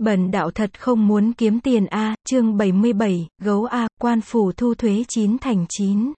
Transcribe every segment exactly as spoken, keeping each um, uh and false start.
Bần đạo thật không muốn kiếm tiền a, chương bảy mươi bảy, gấu a, quan phủ thu thuế chín thành chín.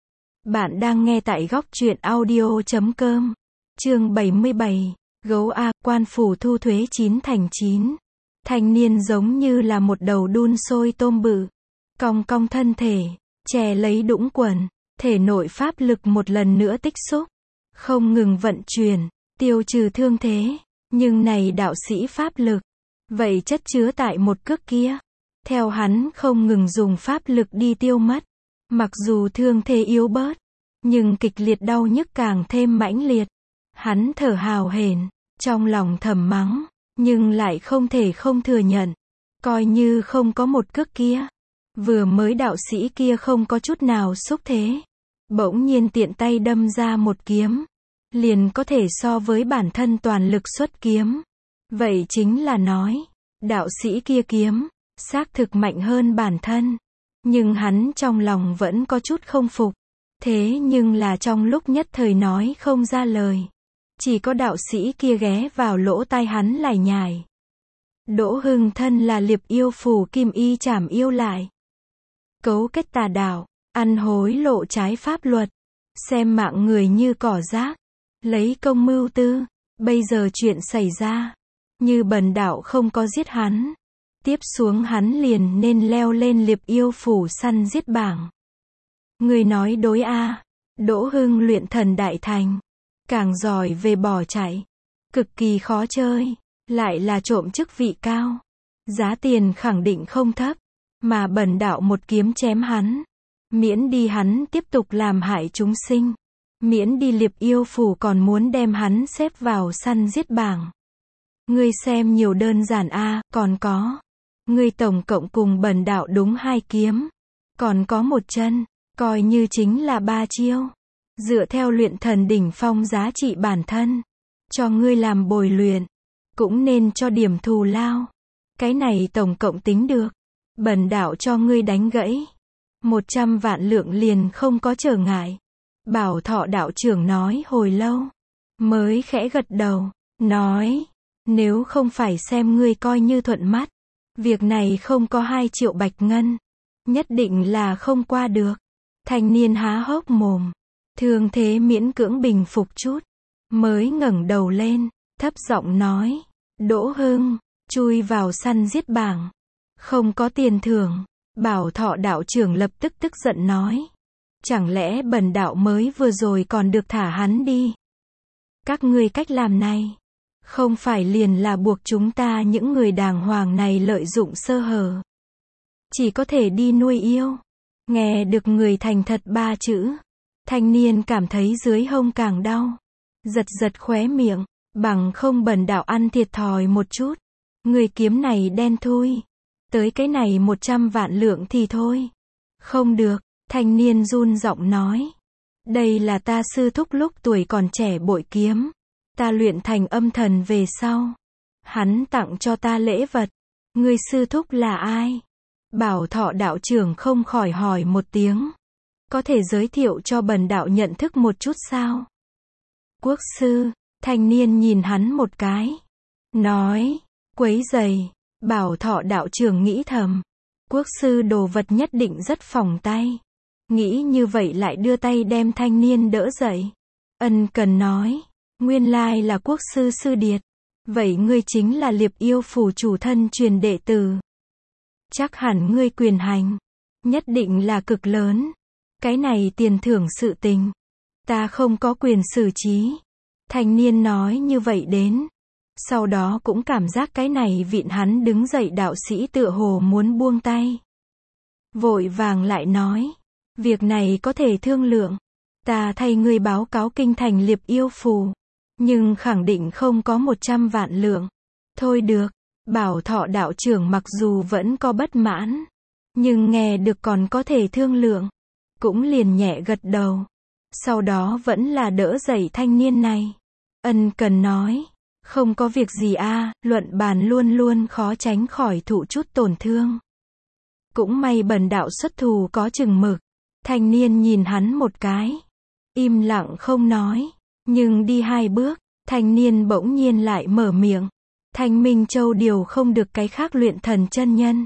Bạn đang nghe tại góc truyện audio chấm com. Chương bảy mươi bảy, gấu a, quan phủ thu thuế chín thành chín. Thanh niên giống như là một đầu đun sôi tôm bự, cong cong thân thể, chè lấy đũng quần, thể nội pháp lực một lần nữa tích xúc, không ngừng vận chuyển, tiêu trừ thương thế. Nhưng này đạo sĩ pháp lực, vậy chất chứa tại một cước kia, theo hắn không ngừng dùng pháp lực đi tiêu mất. Mặc dù thương thế yếu bớt, nhưng kịch liệt đau nhức càng thêm mãnh liệt. Hắn thở hào hển, trong lòng thầm mắng, nhưng lại không thể không thừa nhận. Coi như không có một cước kia, vừa mới đạo sĩ kia không có chút nào xúc thế, bỗng nhiên tiện tay đâm ra một kiếm, liền có thể so với bản thân toàn lực xuất kiếm. Vậy chính là nói, đạo sĩ kia kiếm, xác thực mạnh hơn bản thân. Nhưng hắn trong lòng vẫn có chút không phục. Thế nhưng là trong lúc nhất thời nói không ra lời. Chỉ có đạo sĩ kia ghé vào lỗ tai hắn lải nhải. Đỗ Hưng thân là Liệp Yêu Phủ Kim Y Trảm Yêu lại. Cấu kết tà đạo, ăn hối lộ trái pháp luật, xem mạng người như cỏ rác, lấy công mưu tư. Bây giờ chuyện xảy ra, như bần đạo không có giết hắn, tiếp xuống hắn liền nên leo lên Liệp Yêu Phủ săn giết bảng. Người nói đối a. Đỗ Hưng luyện thần đại thành, càng giỏi về bỏ chạy, cực kỳ khó chơi, lại là trộm chức vị cao, giá tiền khẳng định không thấp, mà bần đạo một kiếm chém hắn, miễn đi hắn tiếp tục làm hại chúng sinh, miễn đi Liệp Yêu Phủ còn muốn đem hắn xếp vào săn giết bảng. Ngươi xem nhiều đơn giản a, còn có, ngươi tổng cộng cùng bần đạo đúng hai kiếm, còn có một chân, coi như chính là ba chiêu. Dựa theo luyện thần đỉnh phong giá trị bản thân, cho ngươi làm bồi luyện, cũng nên cho điểm thù lao. Cái này tổng cộng tính được, bần đạo cho ngươi đánh gãy một trăm vạn lượng liền không có trở ngại. Bảo Thọ đạo trưởng nói hồi lâu, mới khẽ gật đầu, nói, nếu không phải xem ngươi coi như thuận mắt, việc này không có hai triệu bạch ngân, nhất định là không qua được. Thanh niên há hốc mồm, thương thế miễn cưỡng bình phục chút, mới ngẩng đầu lên, thấp giọng nói, Đỗ Hưng, chui vào săn giết bảng, không có tiền thưởng. Bảo Thọ đạo trưởng lập tức tức giận nói, chẳng lẽ bần đạo mới vừa rồi còn được thả hắn đi? Các ngươi cách làm này, không phải liền là buộc chúng ta những người đàng hoàng này lợi dụng sơ hở, chỉ có thể đi nuôi yêu. Nghe được người thành thật ba chữ, thanh niên cảm thấy dưới hông càng đau, giật giật khóe miệng, bằng không bần đạo ăn thiệt thòi một chút. Người kiếm này đen thui, tới cái này một trăm vạn lượng thì thôi. Không được, thanh niên run giọng nói, đây là ta sư thúc lúc tuổi còn trẻ bội kiếm, ta luyện thành âm thần về sau, hắn tặng cho ta lễ vật. Người sư thúc là ai? Bảo Thọ đạo trưởng không khỏi hỏi một tiếng, có thể giới thiệu cho bần đạo nhận thức một chút sao? Quốc sư. Thanh niên nhìn hắn một cái, nói, quấy rầy. Bảo Thọ đạo trưởng nghĩ thầm, quốc sư đồ vật nhất định rất phòng tay. Nghĩ như vậy lại đưa tay đem thanh niên đỡ dậy. Ân cần nói, nguyên lai là quốc sư sư điệt, vậy ngươi chính là Liệp Yêu Phủ chủ thân truyền đệ tử. Chắc hẳn ngươi quyền hành, nhất định là cực lớn. Cái này tiền thưởng sự tình, ta không có quyền xử trí. Thanh niên nói như vậy đến, sau đó cũng cảm giác cái này vịn hắn đứng dậy đạo sĩ tựa hồ muốn buông tay. Vội vàng lại nói, việc này có thể thương lượng, ta thay ngươi báo cáo kinh thành Liệp Yêu Phủ, nhưng khẳng định không có một trăm vạn lượng. Thôi được. Bảo Thọ đạo trưởng mặc dù vẫn có bất mãn, nhưng nghe được còn có thể thương lượng, cũng liền nhẹ gật đầu. Sau đó vẫn là đỡ dậy thanh niên này. Ân cần nói, không có việc gì a, luận bàn luôn luôn khó tránh khỏi thụ chút tổn thương. Cũng may bần đạo xuất thủ có chừng mực. Thanh niên nhìn hắn một cái, im lặng không nói, nhưng đi hai bước, thanh niên bỗng nhiên lại mở miệng. Thanh Minh Châu điều không được cái khác luyện thần chân nhân.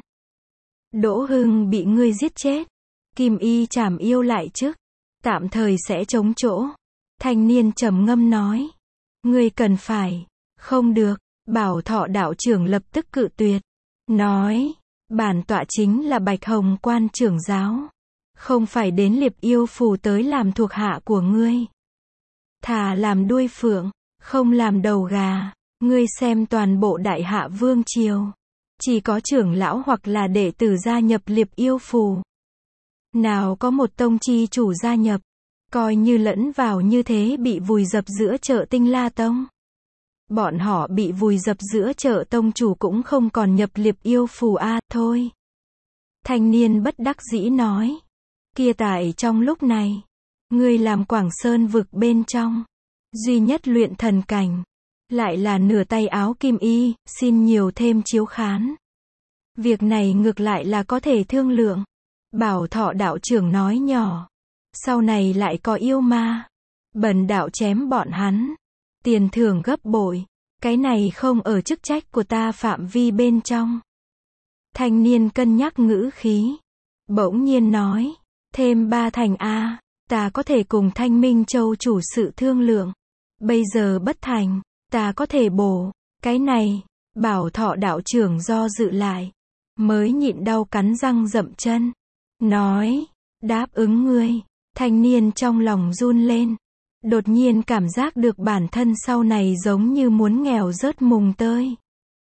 Đỗ Hưng bị ngươi giết chết. Kim Y trảm yêu lại chức. Tạm thời sẽ chống chỗ. Thanh niên trầm ngâm nói. Ngươi cần phải. Không được. Bảo Thọ đạo trưởng lập tức cự tuyệt. Nói. Bản tọa chính là Bạch Hồng quan trưởng giáo. Không phải đến Liệp Yêu Phù tới làm thuộc hạ của ngươi. Thà làm đuôi phượng, không làm đầu gà. Ngươi xem toàn bộ Đại Hạ Vương Triều. Chỉ có trưởng lão hoặc là đệ tử gia nhập Liệp Yêu Phù. Nào có một tông chi chủ gia nhập. Coi như lẫn vào như thế bị vùi dập giữa chợ Tinh La Tông. Bọn họ bị vùi dập giữa chợ tông chủ cũng không còn nhập Liệp Yêu Phù a, à, thôi. Thanh niên bất đắc dĩ nói. Kia tại trong lúc này, ngươi làm Quảng Sơn vực bên trong, duy nhất luyện thần cảnh, lại là nửa tay áo kim y, xin nhiều thêm chiếu khán. Việc này ngược lại là có thể thương lượng. Bảo Thọ đạo trưởng nói nhỏ. Sau này lại có yêu ma. Bần đạo chém bọn hắn. Tiền thưởng gấp bội. Cái này không ở chức trách của ta phạm vi bên trong. Thanh niên cân nhắc ngữ khí. Bỗng nhiên nói. Thêm ba thành A. Ta có thể cùng Thanh Minh Châu chủ sự thương lượng. Bây giờ bất thành. Ta có thể bổ. Cái này. Bảo Thọ đạo trưởng do dự lại. Mới nhịn đau cắn răng dậm chân. Nói. Đáp ứng ngươi. Thanh niên trong lòng run lên. Đột nhiên cảm giác được bản thân sau này giống như muốn nghèo rớt mùng tơi.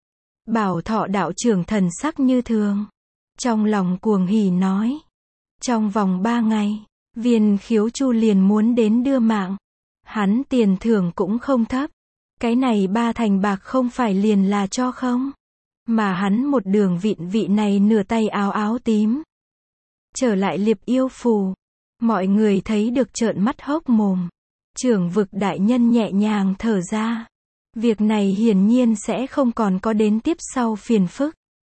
Bảo Thọ đạo trưởng thần sắc như thường. Trong lòng cuồng hỉ nói. Trong vòng ba ngày, Viên Khiếu Chu liền muốn đến đưa mạng. Hắn tiền thưởng cũng không thấp. Cái này ba thành bạc không phải liền là cho không. Mà hắn một đường vịn vị này nửa tay áo áo tím. Trở lại Liệp Yêu Phù. Mọi người thấy được trợn mắt hốc mồm. Trưởng vực đại nhân nhẹ nhàng thở ra. Việc này hiển nhiên sẽ không còn có đến tiếp sau phiền phức.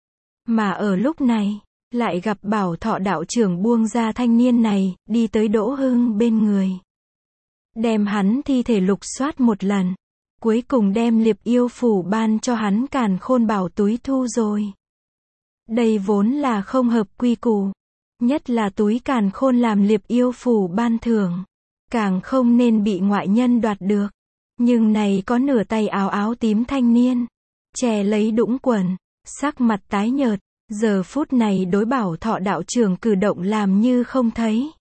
Mà ở lúc này, lại gặp Bảo Thọ đạo trưởng buông ra thanh niên này, đi tới Đỗ Hưng bên người. Đem hắn thi thể lục soát một lần. Cuối cùng đem Liệp Yêu Phù ban cho hắn càn khôn bảo túi thu rồi. Đây vốn là không hợp quy củ. Nhất là túi càn khôn làm Liệp Yêu Phù ban thưởng. Càng không nên bị ngoại nhân đoạt được. Nhưng này có nửa tay áo áo tím thanh niên. Che lấy đũng quần. Sắc mặt tái nhợt. Giờ phút này đối Bảo Thọ đạo trưởng cử động làm như không thấy.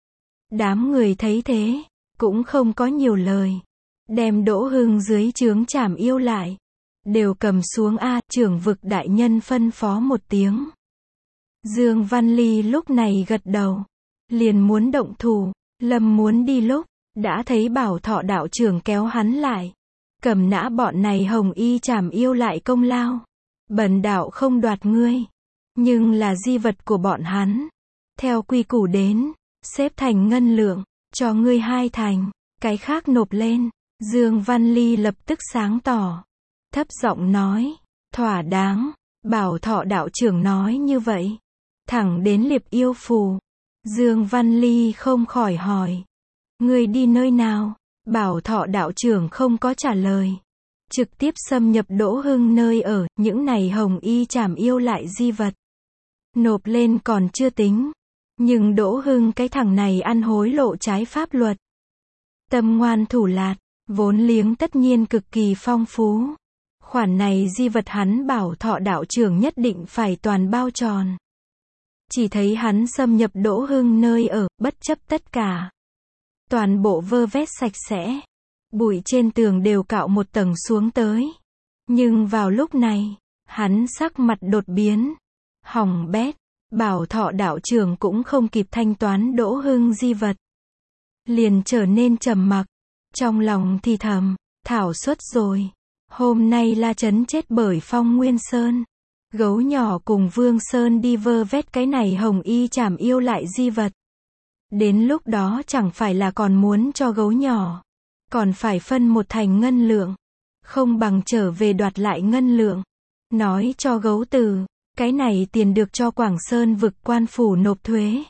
Đám người thấy thế. Cũng không có nhiều lời. Đem Đỗ Hưng dưới trướng trảm yêu lại. Đều cầm xuống A, trưởng vực đại nhân phân phó một tiếng. Dương Văn Ly lúc này gật đầu. Liền muốn động thủ. Lâm muốn đi lúc. Đã thấy Bảo Thọ đạo trưởng kéo hắn lại. Cầm nã bọn này hồng y trảm yêu lại công lao. Bần đạo không đoạt ngươi. Nhưng là di vật của bọn hắn. Theo quy củ đến. Xếp thành ngân lượng. Cho ngươi hai thành. Cái khác nộp lên. Dương Văn Ly lập tức sáng tỏ. Thấp giọng nói. Thỏa đáng. Bảo Thọ đạo trưởng nói như vậy. Thẳng đến Liệp Yêu Phù. Dương Văn Ly không khỏi hỏi. Ngươi đi nơi nào? Bảo Thọ đạo trưởng không có trả lời. Trực tiếp xâm nhập Đỗ Hưng nơi ở, những này hồng y trảm yêu lại di vật. Nộp lên còn chưa tính. Nhưng Đỗ Hưng cái thằng này ăn hối lộ trái pháp luật. Tâm ngoan thủ lạt, vốn liếng tất nhiên cực kỳ phong phú. Khoản này di vật hắn Bảo Thọ đạo trưởng nhất định phải toàn bao tròn. Chỉ thấy hắn xâm nhập Đỗ Hưng nơi ở, bất chấp tất cả. Toàn bộ vơ vét sạch sẽ. Bụi trên tường đều cạo một tầng xuống tới. Nhưng vào lúc này, hắn sắc mặt đột biến. Hỏng bét. Bảo Thọ đạo trưởng cũng không kịp thanh toán Đỗ Hưng di vật. Liền trở nên trầm mặc. Trong lòng thì thầm, thảo suất rồi. Hôm nay La Trấn chết bởi Phong Nguyên Sơn. Gấu nhỏ cùng Vương Sơn đi vơ vét cái này hồng y trảm yêu lại di vật. Đến lúc đó chẳng phải là còn muốn cho gấu nhỏ. Còn phải phân một thành ngân lượng. Không bằng trở về đoạt lại ngân lượng. Nói cho gấu từ. Cái này tiền được cho Quảng Sơn vực quan phủ nộp thuế.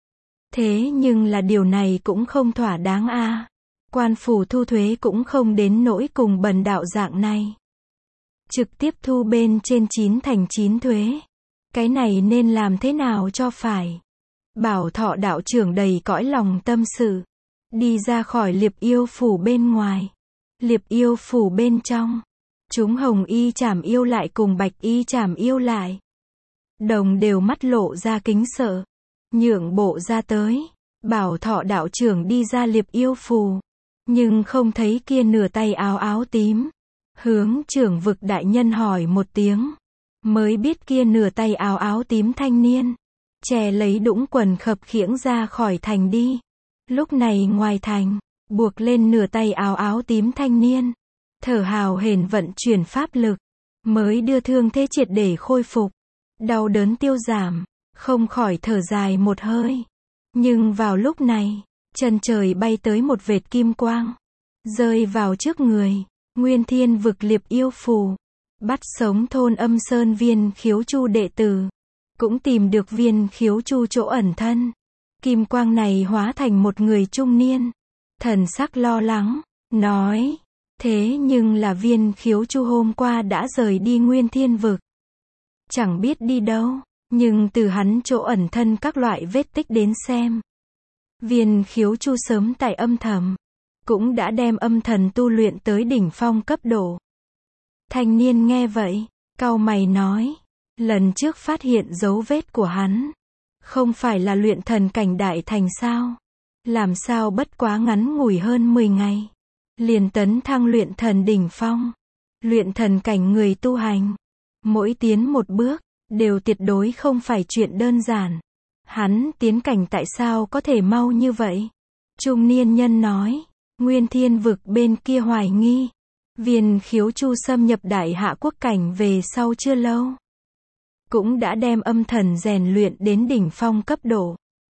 Thế nhưng là điều này cũng không thỏa đáng a. À. Quan phủ thu thuế cũng không đến nỗi cùng bần đạo dạng này. trực tiếp thu bên trên chín thành chín thuế. Cái này nên làm thế nào cho phải? Bảo Thọ đạo trưởng đầy cõi lòng tâm sự, đi ra khỏi Liệp Yêu phủ bên ngoài. Liệp Yêu phủ bên trong, chúng Hồng Y Trảm Yêu lại cùng Bạch Y Trảm Yêu lại, đồng đều mắt lộ ra kính sợ, nhượng bộ ra tới. Bảo Thọ đạo trưởng đi ra Liệp Yêu phủ, nhưng không thấy kia nửa tay áo áo tím. Hướng trưởng vực đại nhân hỏi một tiếng, mới biết kia nửa tay áo áo tím thanh niên, chè lấy đũng quần khập khiễng ra khỏi thành đi. Lúc này ngoài thành, buộc lên nửa tay áo áo tím thanh niên, thở hào hển vận chuyển pháp lực, mới đưa thương thế triệt để khôi phục, đau đớn tiêu giảm, không khỏi thở dài một hơi. Nhưng vào lúc này, chân trời bay tới một vệt kim quang, rơi vào trước người. Nguyên Thiên vực Liệp Yêu phủ, bắt sống thôn Âm Sơn Viên Khiếu Chu đệ tử, cũng tìm được Viên Khiếu Chu chỗ ẩn thân. Kim quang này hóa thành một người trung niên, thần sắc lo lắng, nói, thế nhưng là Viên Khiếu Chu hôm qua đã rời đi Nguyên Thiên vực, chẳng biết đi đâu, nhưng từ hắn chỗ ẩn thân các loại vết tích đến xem, Viên Khiếu Chu sớm tại âm thầm, cũng đã đem âm thần tu luyện tới đỉnh phong cấp độ. Thanh niên nghe vậy, cau mày nói, lần trước phát hiện dấu vết của hắn, không phải là luyện thần cảnh đại thành sao? Làm sao bất quá ngắn ngủi hơn mười ngày, liền tấn thăng luyện thần đỉnh phong. Luyện thần cảnh người tu hành, mỗi tiến một bước, đều tuyệt đối không phải chuyện đơn giản. Hắn tiến cảnh tại sao có thể mau như vậy? Trung niên nhân nói, Nguyên Thiên vực bên kia hoài nghi, Viên Khiếu Chu xâm nhập đại hạ quốc cảnh về sau chưa lâu, cũng đã đem âm thần rèn luyện đến đỉnh phong cấp độ.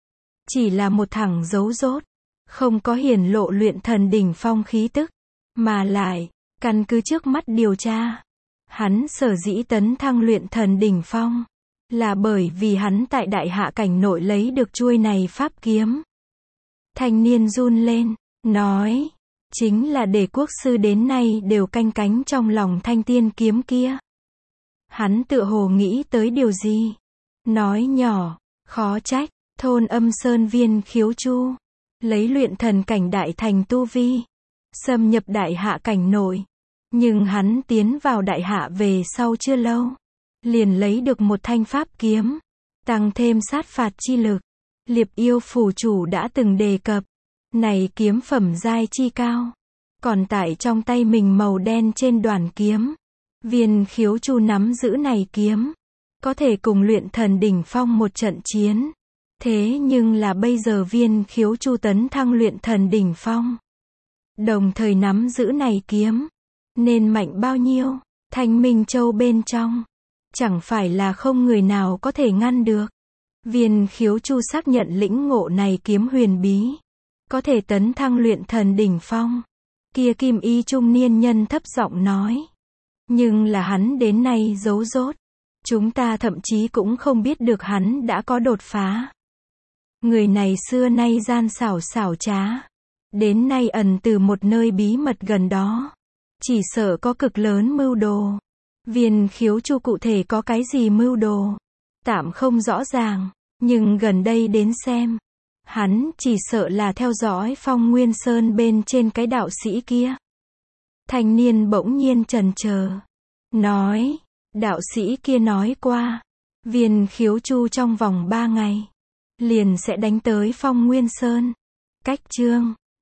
Chỉ là một thằng giấu rốt, không có hiển lộ luyện thần đỉnh phong khí tức, mà lại, căn cứ trước mắt điều tra, hắn sở dĩ tấn thăng luyện thần đỉnh phong, là bởi vì hắn tại đại hạ cảnh nội lấy được chuôi này pháp kiếm. Thanh niên run lên, nói, chính là để quốc sư đến nay đều canh cánh trong lòng thanh tiên kiếm kia. Hắn tựa hồ nghĩ tới điều gì, nói nhỏ, khó trách, thôn Âm Sơn Viên Khiếu Chu, lấy luyện thần cảnh đại thành tu vi, xâm nhập đại hạ cảnh nội, nhưng hắn tiến vào đại hạ về sau chưa lâu, liền lấy được một thanh pháp kiếm, tăng thêm sát phạt chi lực. Liệp Yêu phủ chủ đã từng đề cập, này kiếm phẩm giai chi cao, còn tại trong tay mình màu đen trên đoàn kiếm. Viên Khiếu Chu nắm giữ này kiếm, có thể cùng luyện thần đỉnh phong một trận chiến. Thế nhưng là bây giờ Viên Khiếu Chu tấn thăng luyện thần đỉnh phong, đồng thời nắm giữ này kiếm, nên mạnh bao nhiêu? Thanh Minh Châu bên trong, chẳng phải là không người nào có thể ngăn được. Viên Khiếu Chu xác nhận lĩnh ngộ này kiếm huyền bí, có thể tấn thăng luyện thần đỉnh phong. Kia kim y trung niên nhân thấp giọng nói, nhưng là hắn đến nay giấu rốt, chúng ta thậm chí cũng không biết được hắn đã có đột phá. Người này xưa nay gian xảo xảo trá, đến nay ẩn từ một nơi bí mật gần đó, chỉ sợ có cực lớn mưu đồ. Viên Khiếu Chu cụ thể có cái gì mưu đồ, tạm không rõ ràng, nhưng gần đây đến xem, hắn chỉ sợ là theo dõi Phong Nguyên Sơn bên trên cái đạo sĩ kia. Thanh niên bỗng nhiên chần chờ, nói, đạo sĩ kia nói qua, Viên Khiếu Chu trong vòng ba ngày, liền sẽ đánh tới Phong Nguyên Sơn. Cách chương